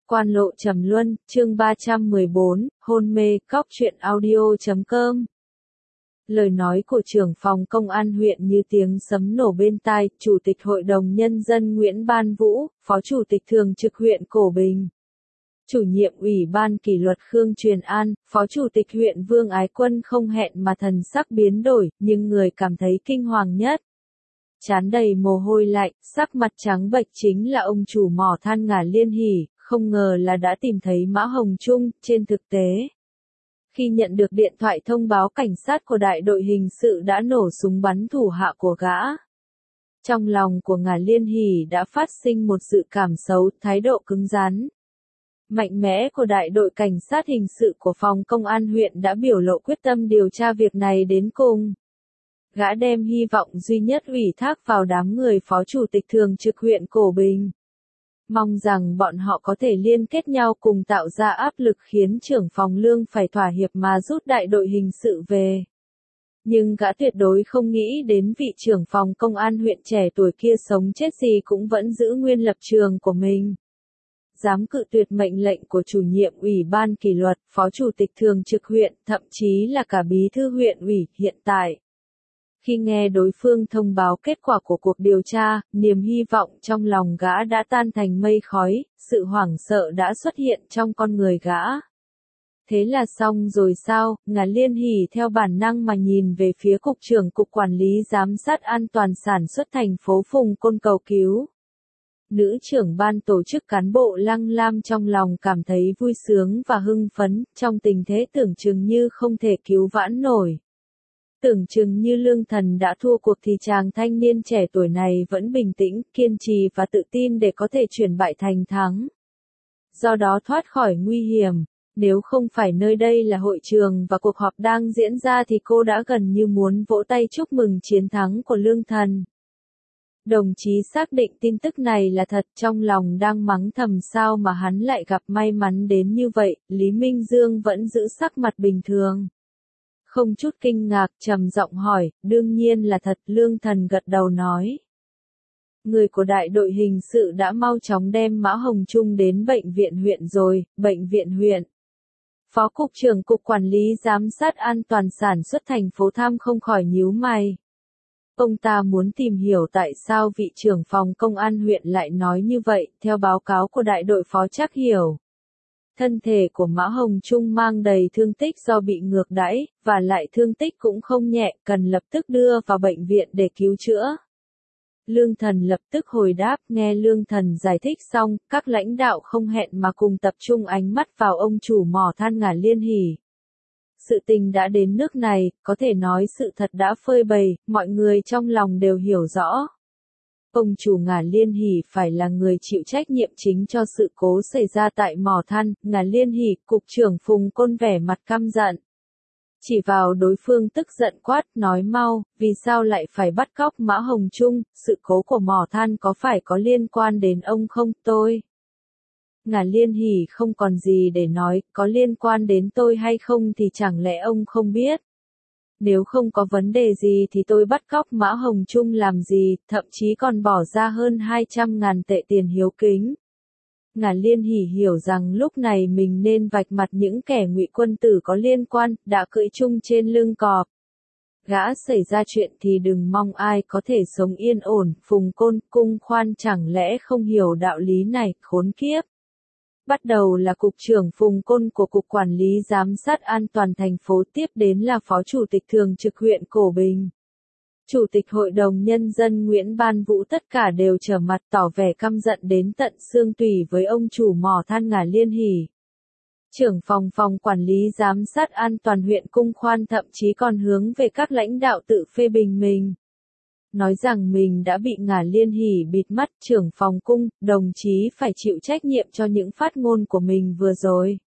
Quan lộ trầm luân, chương 314, hôn mê, cóc truyện audio.com. Lời nói của trưởng phòng công an huyện như tiếng sấm nổ bên tai, Chủ tịch Hội đồng Nhân dân Nguyễn Ban Vũ, Phó Chủ tịch Thường trực huyện Cổ Bình. Chủ nhiệm Ủy ban kỷ luật Khương Truyền An, Phó Chủ tịch huyện Vương Ái Quân không hẹn mà thần sắc biến đổi, nhưng người cảm thấy kinh hoàng nhất. Trán đầy mồ hôi lạnh, sắc mặt trắng bệch chính là ông chủ mỏ than Ngả Liên Hỉ, không ngờ là đã tìm thấy Mã Hồng Trung. Trên thực tế, khi nhận được điện thoại thông báo cảnh sát của đại đội hình sự đã nổ súng bắn thủ hạ của gã, trong lòng của Ngả Liên Hỉ đã phát sinh một dự cảm xấu, thái độ cứng rắn, mạnh mẽ của đại đội cảnh sát hình sự của phòng công an huyện đã biểu lộ quyết tâm điều tra việc này đến cùng. Gã đem hy vọng duy nhất ủy thác vào đám người Phó Chủ tịch Thường trực huyện Cổ Bình, mong rằng bọn họ có thể liên kết nhau cùng tạo ra áp lực khiến trưởng phòng Lương phải thỏa hiệp mà rút đại đội hình sự về. Nhưng gã tuyệt đối không nghĩ đến vị trưởng phòng công an huyện trẻ tuổi kia sống chết gì cũng vẫn giữ nguyên lập trường của mình. Dám cự tuyệt mệnh lệnh của chủ nhiệm Ủy ban kỷ luật, Phó Chủ tịch Thường trực huyện, thậm chí là cả bí thư huyện ủy. Hiện tại, khi nghe đối phương thông báo kết quả của cuộc điều tra, niềm hy vọng trong lòng gã đã tan thành mây khói, sự hoảng sợ đã xuất hiện trong con người gã. Thế là xong rồi sao? Ngả Liên Hỉ theo bản năng mà nhìn về phía Cục trưởng Cục Quản lý Giám sát An toàn Sản xuất thành phố Phùng Côn cầu cứu. Nữ trưởng ban tổ chức cán bộ Lăng Lam trong lòng cảm thấy vui sướng và hưng phấn, trong tình thế tưởng chừng như không thể cứu vãn nổi. Tưởng chừng như Lương Thần đã thua cuộc thì chàng thanh niên trẻ tuổi này vẫn bình tĩnh, kiên trì và tự tin để có thể chuyển bại thành thắng. Do đó thoát khỏi nguy hiểm, nếu không phải nơi đây là hội trường và cuộc họp đang diễn ra thì cô đã gần như muốn vỗ tay chúc mừng chiến thắng của Lương Thần. Đồng chí xác định tin tức này là thật, trong lòng đang mắng thầm sao mà hắn lại gặp may mắn đến như vậy. Lý Minh Dương vẫn giữ sắc mặt bình thường, không chút kinh ngạc, trầm giọng hỏi, đương nhiên là thật. Lương Thần gật đầu nói. Người của đại đội hình sự đã mau chóng đem Mã Hồng Trung đến bệnh viện huyện rồi. Bệnh viện huyện. Phó Cục trưởng Cục Quản lý Giám sát An toàn Sản xuất thành phố Tham không khỏi nhíu mày. Ông ta muốn tìm hiểu tại sao vị trưởng phòng công an huyện lại nói như vậy. Theo báo cáo của đại đội Phó Trác Hiểu, thân thể của Mã Hồng Trung mang đầy thương tích do bị ngược đãi, và lại thương tích cũng không nhẹ, cần lập tức đưa vào bệnh viện để cứu chữa. Lương Thần lập tức hồi đáp. Nghe Lương Thần giải thích xong, các lãnh đạo không hẹn mà cùng tập trung ánh mắt vào ông chủ mỏ than Ngả Liên Hỉ. Sự tình đã đến nước này, có thể nói sự thật đã phơi bày, mọi người trong lòng đều hiểu rõ. Ông chủ Ngả Liên Hỉ phải là người chịu trách nhiệm chính cho sự cố xảy ra tại mỏ than. Ngả Liên Hỉ, Cục trưởng Phùng Côn vẻ mặt căm giận, chỉ vào đối phương tức giận quát, nói mau, vì sao lại phải bắt cóc Mã Hồng Trung, sự cố của mỏ than có phải có liên quan đến ông không? Tôi. Ngả Liên Hỉ không còn gì để nói, có liên quan đến tôi hay không thì chẳng lẽ ông không biết? Nếu không có vấn đề gì thì tôi bắt cóc Mã Hồng Trung làm gì, thậm chí còn bỏ ra hơn 200.000 tệ tiền hiếu kính. Ngả Liên Hỉ hiểu rằng lúc này mình nên vạch mặt những kẻ ngụy quân tử có liên quan, đã cưỡi chung trên lưng cọp. Gã xảy ra chuyện thì đừng mong ai có thể sống yên ổn. Phùng Côn cung khoan chẳng lẽ không hiểu đạo lý này, khốn kiếp. Bắt đầu là Cục trưởng Phùng Côn của Cục Quản lý Giám sát An toàn thành phố, tiếp đến là Phó Chủ tịch Thường trực huyện Cổ Bình, Chủ tịch Hội đồng Nhân dân Nguyễn Ban Vũ, tất cả đều trở mặt tỏ vẻ căm giận đến tận xương tủy với ông chủ mỏ than Ngả Liên Hỉ. Trưởng phòng Quản lý Giám sát An toàn huyện cung khoan thậm chí còn hướng về các lãnh đạo tự phê bình mình, nói rằng mình đã bị Ngả Liên Hỉ bịt mắt. Trưởng phòng cung, đồng chí phải chịu trách nhiệm cho những phát ngôn của mình vừa rồi.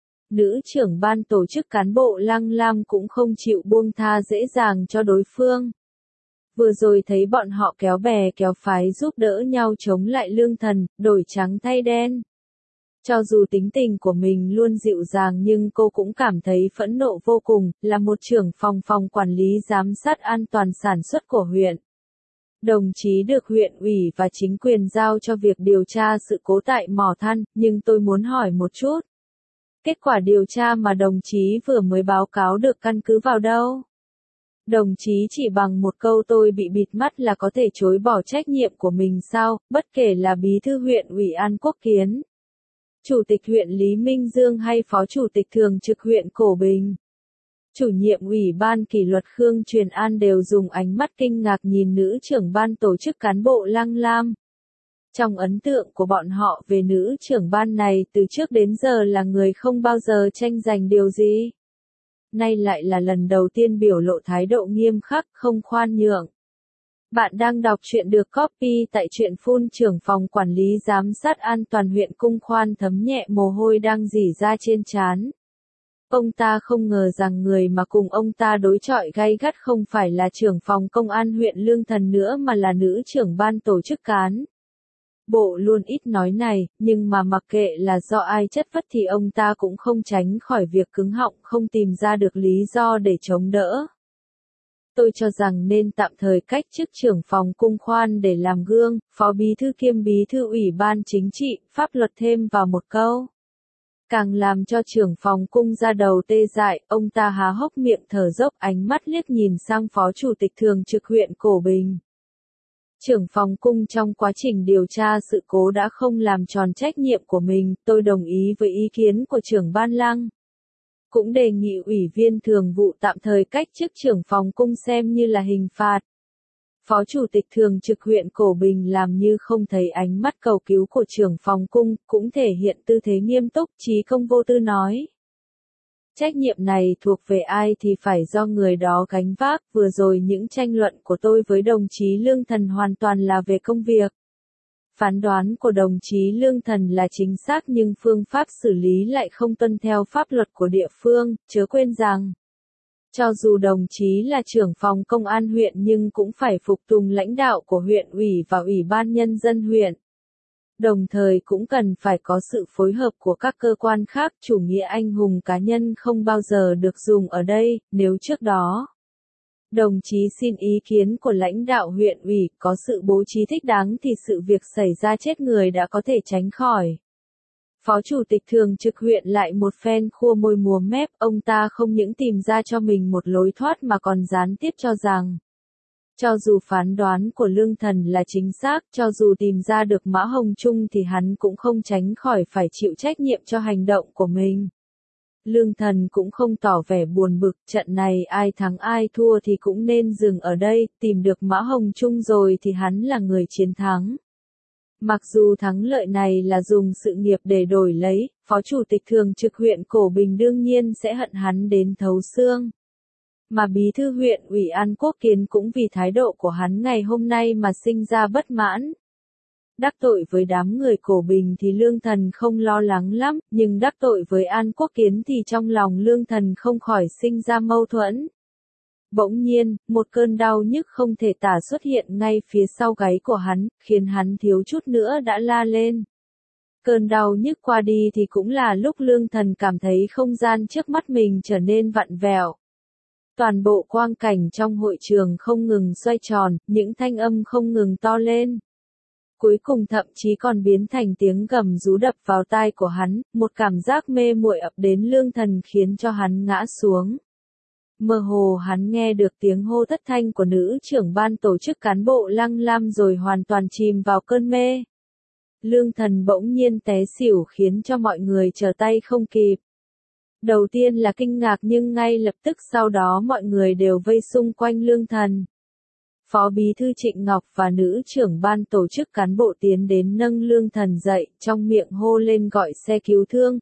Nữ trưởng ban tổ chức cán bộ Lăng Lam cũng không chịu buông tha dễ dàng cho đối phương. Vừa rồi thấy bọn họ kéo bè kéo phái giúp đỡ nhau chống lại Lương Thần, đổi trắng thay đen. Cho dù tính tình của mình luôn dịu dàng nhưng cô cũng cảm thấy phẫn nộ vô cùng. Là một trưởng phòng Quản lý Giám sát An toàn Sản xuất của huyện, Đồng chí được huyện ủy và chính quyền giao cho việc điều tra sự cố tại mỏ than, nhưng tôi muốn hỏi một chút. Kết quả điều tra mà đồng chí vừa mới báo cáo được căn cứ vào đâu? Đồng chí chỉ bằng một câu tôi bị bịt mắt là có thể chối bỏ trách nhiệm của mình sao, bất kể là bí thư huyện ủy An Quốc Kiến, chủ tịch huyện Lý Minh Dương hay phó chủ tịch thường trực huyện Cổ Bình. Chủ nhiệm ủy ban kỷ luật Khương Truyền An đều dùng ánh mắt kinh ngạc nhìn nữ trưởng ban tổ chức cán bộ Lăng Lam. Trong ấn tượng của bọn họ về nữ trưởng ban này từ trước đến giờ là người không bao giờ tranh giành điều gì. Nay lại là lần đầu tiên biểu lộ thái độ nghiêm khắc, không khoan nhượng. Bạn đang đọc truyện được copy tại truyện phun. Trưởng phòng quản lý giám sát an toàn huyện Cung Khoan thấm nhẹ mồ hôi đang rỉ ra trên trán. Ông ta không ngờ rằng người mà cùng ông ta đối chọi gay gắt không phải là trưởng phòng công an huyện Lương Thần nữa mà là nữ trưởng ban tổ chức cán bộ luôn ít nói này, nhưng mà mặc kệ là do ai chất vấn thì ông ta cũng không tránh khỏi việc cứng họng, không tìm ra được lý do để chống đỡ. Tôi cho rằng nên tạm thời cách chức trưởng phòng Cung Khoan để làm gương, phó bí thư kiêm bí thư ủy ban chính trị, pháp luật thêm vào một câu. Càng làm cho trưởng phòng cung ra đầu tê dại, ông ta há hốc miệng thở dốc, ánh mắt liếc nhìn sang phó chủ tịch thường trực huyện Cổ Bình. Trưởng phòng cung trong quá trình điều tra sự cố đã không làm tròn trách nhiệm của mình, tôi đồng ý với ý kiến của trưởng ban Lăng. Cũng đề nghị ủy viên thường vụ tạm thời cách chức trưởng phòng cung xem như là hình phạt. Phó chủ tịch thường trực huyện Cổ Bình làm như không thấy ánh mắt cầu cứu của trưởng phòng cung, cũng thể hiện tư thế nghiêm túc, trí công vô tư nói. Trách nhiệm này thuộc về ai thì phải do người đó gánh vác, vừa rồi những tranh luận của tôi với đồng chí Lương Thần hoàn toàn là về công việc. Phán đoán của đồng chí Lương Thần là chính xác nhưng phương pháp xử lý lại không tuân theo pháp luật của địa phương, chớ quên rằng, cho dù đồng chí là trưởng phòng công an huyện nhưng cũng phải phục tùng lãnh đạo của huyện ủy và ủy ban nhân dân huyện. Đồng thời cũng cần phải có sự phối hợp của các cơ quan khác, chủ nghĩa anh hùng cá nhân không bao giờ được dùng ở đây, nếu trước đó. Đồng chí xin ý kiến của lãnh đạo huyện ủy, có sự bố trí thích đáng thì sự việc xảy ra chết người đã có thể tránh khỏi. Phó chủ tịch thường trực huyện lại một phen khua môi múa mép, ông ta không những tìm ra cho mình một lối thoát mà còn gián tiếp cho rằng, cho dù phán đoán của Lương Thần là chính xác, cho dù tìm ra được Mã Hồng Trung thì hắn cũng không tránh khỏi phải chịu trách nhiệm cho hành động của mình. Lương Thần cũng không tỏ vẻ buồn bực, trận này ai thắng ai thua thì cũng nên dừng ở đây, tìm được Mã Hồng Trung rồi thì hắn là người chiến thắng. Mặc dù thắng lợi này là dùng sự nghiệp để đổi lấy, phó chủ tịch thường trực huyện Cổ Bình đương nhiên sẽ hận hắn đến thấu xương. Mà bí thư huyện ủy An Quốc Kiến cũng vì thái độ của hắn ngày hôm nay mà sinh ra bất mãn. Đắc tội với đám người Cổ Bình thì Lương Thần không lo lắng lắm, nhưng đắc tội với An Quốc Kiến thì trong lòng Lương Thần không khỏi sinh ra mâu thuẫn. Bỗng nhiên, một cơn đau nhức không thể tả xuất hiện ngay phía sau gáy của hắn, khiến hắn thiếu chút nữa đã la lên. Cơn đau nhức qua đi thì cũng là lúc Lương Thần cảm thấy không gian trước mắt mình trở nên vặn vẹo. Toàn bộ quang cảnh trong hội trường không ngừng xoay tròn, những thanh âm không ngừng to lên. Cuối cùng thậm chí còn biến thành tiếng gầm rú đập vào tai của hắn, một cảm giác mê muội ập đến Lương Thần khiến cho hắn ngã xuống. Mơ hồ hắn nghe được tiếng hô thất thanh của nữ trưởng ban tổ chức cán bộ Lăng Lam rồi hoàn toàn chìm vào cơn mê. Lương Thần bỗng nhiên té xỉu khiến cho mọi người trở tay không kịp. Đầu tiên là kinh ngạc nhưng ngay lập tức sau đó mọi người đều vây xung quanh Lương Thần. Phó bí thư Trịnh Ngọc và nữ trưởng ban tổ chức cán bộ tiến đến nâng Lương Thần dậy, trong miệng hô lên gọi xe cứu thương,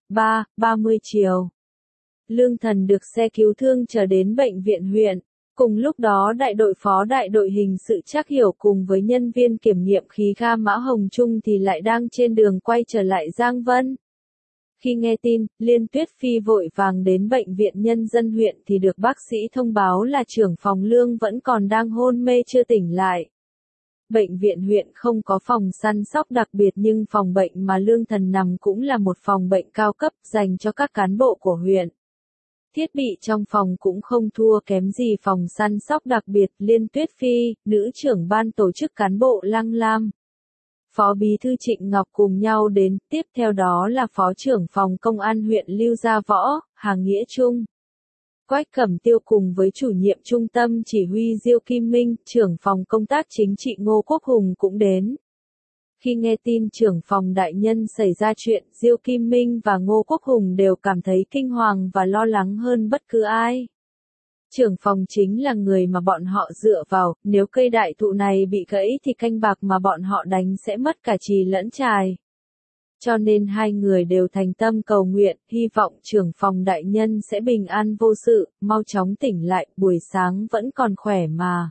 30 chiều. Lương Thần được xe cứu thương trở đến bệnh viện huyện. Cùng lúc đó đại đội phó đại đội hình sự Trác Hiểu cùng với nhân viên kiểm nghiệm khí ga Mã Hồng Trung thì lại đang trên đường quay trở lại Giang Vân. Khi nghe tin, Liên Tuyết Phi vội vàng đến bệnh viện nhân dân huyện thì được bác sĩ thông báo là trưởng phòng Lương vẫn còn đang hôn mê chưa tỉnh lại. Bệnh viện huyện không có phòng săn sóc đặc biệt nhưng phòng bệnh mà Lương Thần nằm cũng là một phòng bệnh cao cấp dành cho các cán bộ của huyện. Thiết bị trong phòng cũng không thua kém gì phòng săn sóc đặc biệt Liên Tuyết Phi, nữ trưởng ban tổ chức cán bộ Lăng Lam. Phó Bí thư Trịnh Ngọc cùng nhau đến, tiếp theo đó là Phó trưởng phòng Công an huyện Lưu Gia Võ, Hà Nghĩa Trung. Quách Cẩm Tiêu cùng với chủ nhiệm trung tâm chỉ huy Diêu Kim Minh, trưởng phòng công tác chính trị Ngô Quốc Hùng cũng đến. Khi nghe tin trưởng phòng đại nhân xảy ra chuyện, Diêu Kim Minh và Ngô Quốc Hùng đều cảm thấy kinh hoàng và lo lắng hơn bất cứ ai. Trưởng phòng chính là người mà bọn họ dựa vào, nếu cây đại thụ này bị gãy thì canh bạc mà bọn họ đánh sẽ mất cả chì lẫn chài. Cho nên hai người đều thành tâm cầu nguyện, hy vọng trưởng phòng đại nhân sẽ bình an vô sự, mau chóng tỉnh lại, buổi sáng vẫn còn khỏe mà.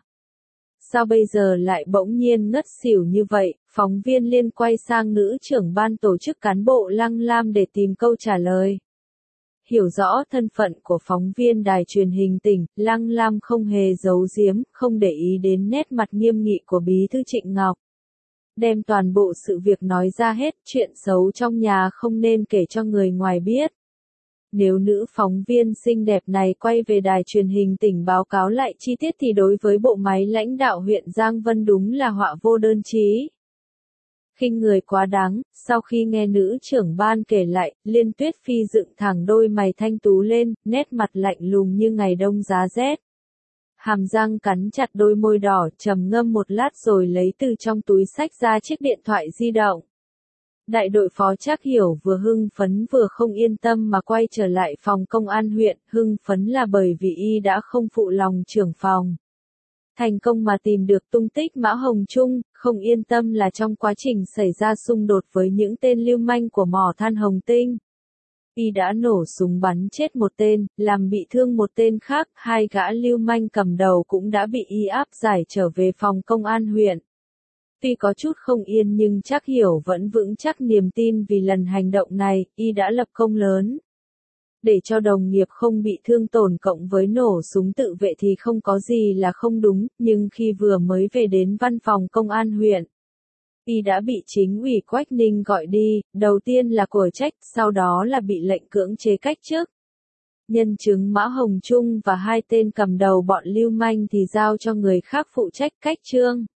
Sao bây giờ lại bỗng nhiên ngất xỉu như vậy? Phóng viên liên quay sang nữ trưởng ban tổ chức cán bộ Lăng Lam để tìm câu trả lời. Hiểu rõ thân phận của phóng viên đài truyền hình tỉnh, Lăng Lam không hề giấu giếm, không để ý đến nét mặt nghiêm nghị của Bí thư Trịnh Ngọc. Đem toàn bộ sự việc nói ra hết, chuyện xấu trong nhà không nên kể cho người ngoài biết. Nếu nữ phóng viên xinh đẹp này quay về đài truyền hình tỉnh báo cáo lại chi tiết thì đối với bộ máy lãnh đạo huyện Giang Vân đúng là họa vô đơn chí. Khinh người quá đáng, sau khi nghe nữ trưởng ban kể lại, Liên Tuyết Phi dựng thẳng đôi mày thanh tú lên, nét mặt lạnh lùng như ngày đông giá rét. Hàm răng cắn chặt đôi môi đỏ, trầm ngâm một lát rồi lấy từ trong túi xách ra chiếc điện thoại di động. Đại đội phó Trác Hiểu vừa hưng phấn vừa không yên tâm mà quay trở lại phòng công an huyện, hưng phấn là bởi vì y đã không phụ lòng trưởng phòng. Thành công mà tìm được tung tích Mã Hồng Trung, không yên tâm là trong quá trình xảy ra xung đột với những tên lưu manh của mỏ than Hồng Tinh. Y đã nổ súng bắn chết một tên, làm bị thương một tên khác, hai gã lưu manh cầm đầu cũng đã bị y áp giải trở về phòng công an huyện. Tuy có chút không yên nhưng Trác Hiểu vẫn vững chắc niềm tin vì lần hành động này, y đã lập công lớn. Để cho đồng nghiệp không bị thương tổn cộng với nổ súng tự vệ thì không có gì là không đúng, nhưng khi vừa mới về đến văn phòng công an huyện, y đã bị chính ủy Quách Ninh gọi đi, đầu tiên là của trách, sau đó là bị lệnh cưỡng chế cách chức. Nhân chứng Mã Hồng Trung và hai tên cầm đầu bọn lưu manh thì giao cho người khác phụ trách cách trương.